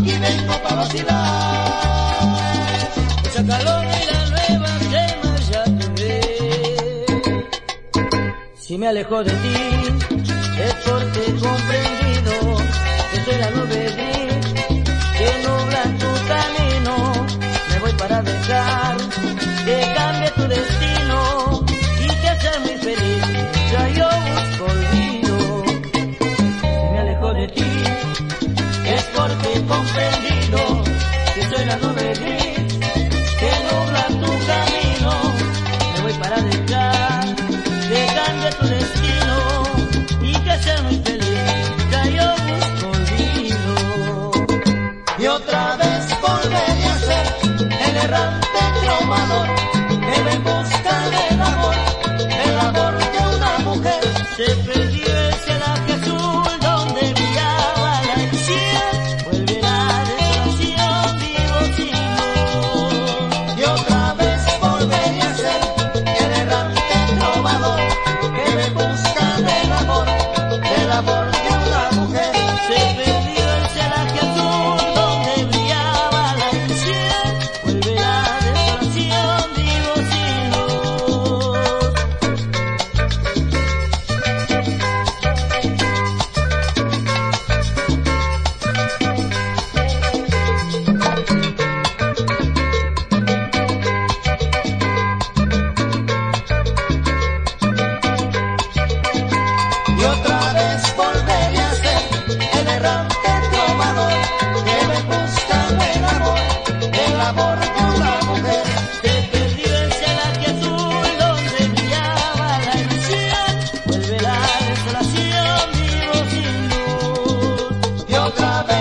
aquí vengo pa' vacilar. Esa calor y la nueva crema ya te ve. Si me alejo de ti es porque he comprendido que soy la nube gris que nubla tu camino. Me voy para dejar que cambie tu destino y que seas muy feliz. Ya yo busco olvido. Si me alejo de ti es porque he comprendido que soy la nube gris que nubla tu camino. Me voy para dejar que cambie tu destino y que seas muy feliz. Ya yo busco olvido. Y otra vez volveré a ser el errante trovador que va en busca del amor de una mujer. Se perdió el celaje azul donde brillaba la ilusión. Vuelve la desolación, vivo sin luz. Y otra vez volveré a ser el errante trovador que va en busca del amor de una mujer. Se perdió el celaje azul donde brillaba la ilusión. Vuelve la desolación, vivo sin luz. Y otra vez volveré a ser el errante trovador que va en busca del amor de una mujer. Se perdió el celaje azul donde brillaba la ilusión. Vuelve la desolación, vivo sin luz. Y otra vez